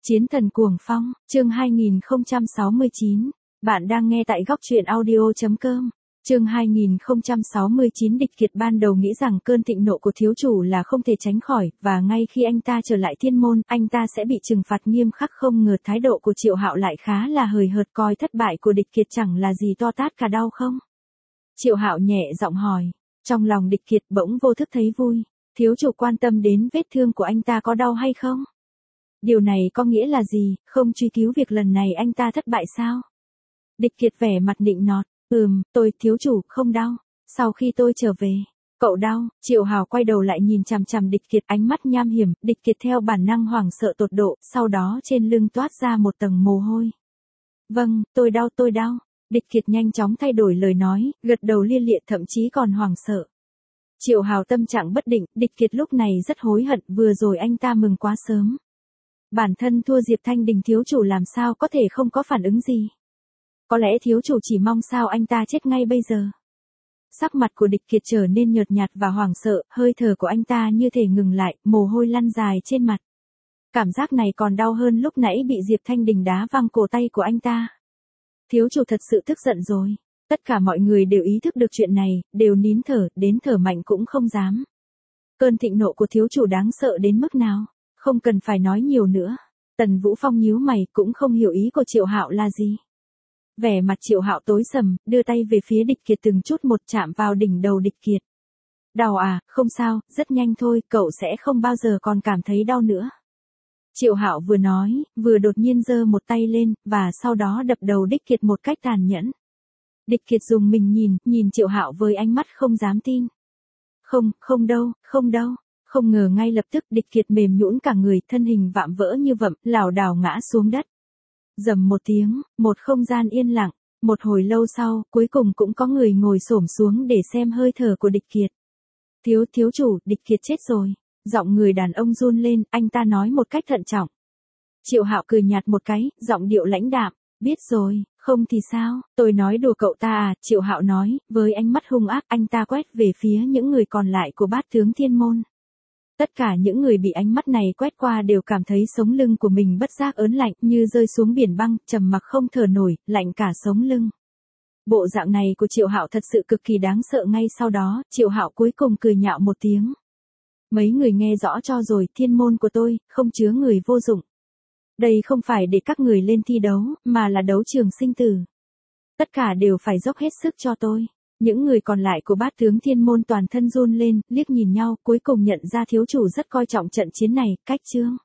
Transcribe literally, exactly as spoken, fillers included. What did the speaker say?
Chiến thần cuồng phong, chương hai nghìn không trăm sáu mươi chín. Bạn đang nghe tại góc truyện audio chấm com. Chương hai nghìn không trăm sáu mươi chín. Địch Kiệt ban đầu nghĩ rằng cơn thịnh nộ của thiếu chủ là không thể tránh khỏi, và ngay khi anh ta trở lại thiên môn, anh ta sẽ bị trừng phạt nghiêm khắc. Không ngờ thái độ của Triệu Hạo lại khá là hời hợt, coi thất bại của Địch Kiệt chẳng là gì to tát cả đau không. Triệu Hạo nhẹ giọng hỏi, trong lòng Địch Kiệt bỗng vô thức thấy vui. Thiếu chủ quan tâm đến vết thương của anh ta có đau hay không? Điều này có nghĩa là gì, không truy cứu việc lần này anh ta thất bại sao? Địch Kiệt vẻ mặt nịnh nọt, ừm, tôi, thiếu chủ, không đau. Sau khi tôi trở về, cậu đau. Triệu Hào quay đầu lại nhìn chằm chằm Địch Kiệt, ánh mắt nham hiểm. Địch Kiệt theo bản năng hoảng sợ tột độ, sau đó trên lưng toát ra một tầng mồ hôi. Vâng, tôi đau, tôi đau. Địch Kiệt nhanh chóng thay đổi lời nói, gật đầu lia lịa, thậm chí còn hoảng sợ. Triệu Hào tâm trạng bất định, Địch Kiệt lúc này rất hối hận, vừa rồi anh ta mừng quá sớm. Bản thân thua Diệp Thanh Đình, thiếu chủ làm sao có thể không có phản ứng gì. Có lẽ thiếu chủ chỉ mong sao anh ta chết ngay bây giờ. Sắc mặt của Địch Kiệt trở nên nhợt nhạt và hoảng sợ, hơi thở của anh ta như thể ngừng lại, mồ hôi lăn dài trên mặt. Cảm giác này còn đau hơn lúc nãy bị Diệp Thanh Đình đá văng cổ tay của anh ta. Thiếu chủ thật sự tức giận rồi. Tất cả mọi người đều ý thức được chuyện này, đều nín thở, đến thở mạnh cũng không dám. Cơn thịnh nộ của thiếu chủ đáng sợ đến mức nào? Không cần phải nói nhiều nữa. Tần Vũ Phong nhíu mày, cũng không hiểu ý của Triệu Hạo là gì. Vẻ mặt Triệu Hạo tối sầm, đưa tay về phía Địch Kiệt từng chút một chạm vào đỉnh đầu Địch Kiệt. Đau à, không sao, rất nhanh thôi, cậu sẽ không bao giờ còn cảm thấy đau nữa. Triệu Hạo vừa nói, vừa đột nhiên giơ một tay lên, và sau đó đập đầu Địch Kiệt một cách tàn nhẫn. Địch Kiệt dùng mình nhìn, nhìn Triệu Hạo với ánh mắt không dám tin. Không, không đâu, không đâu. Không ngờ ngay lập tức Địch Kiệt mềm nhũn cả người, thân hình vạm vỡ như vậm, lảo đảo ngã xuống đất. Rầm một tiếng, một không gian yên lặng. Một hồi lâu sau, cuối cùng cũng có người ngồi xổm xuống để xem hơi thở của Địch Kiệt. Thiếu, thiếu chủ, Địch Kiệt chết rồi. Giọng người đàn ông run lên, anh ta nói một cách thận trọng. Triệu Hạo cười nhạt một cái, giọng điệu lãnh đạm. Biết rồi, không thì sao, tôi nói đùa cậu ta à, Triệu Hạo nói, với ánh mắt hung ác, anh ta quét về phía những người còn lại của bát tướng thiên môn. Tất cả những người bị ánh mắt này quét qua đều cảm thấy sống lưng của mình bất giác ớn lạnh, như rơi xuống biển băng, trầm mặc không thở nổi, lạnh cả sống lưng. Bộ dạng này của Triệu Hạo thật sự cực kỳ đáng sợ. Ngay sau đó, Triệu Hạo cuối cùng cười nhạo một tiếng. Mấy người nghe rõ cho rồi, thiên môn của tôi, không chứa người vô dụng. Đây không phải để các người lên thi đấu, mà là đấu trường sinh tử. Tất cả đều phải dốc hết sức cho tôi. Những người còn lại của bát tướng thiên môn toàn thân run lên, liếc nhìn nhau, cuối cùng nhận ra thiếu chủ rất coi trọng trận chiến này. Cách chương.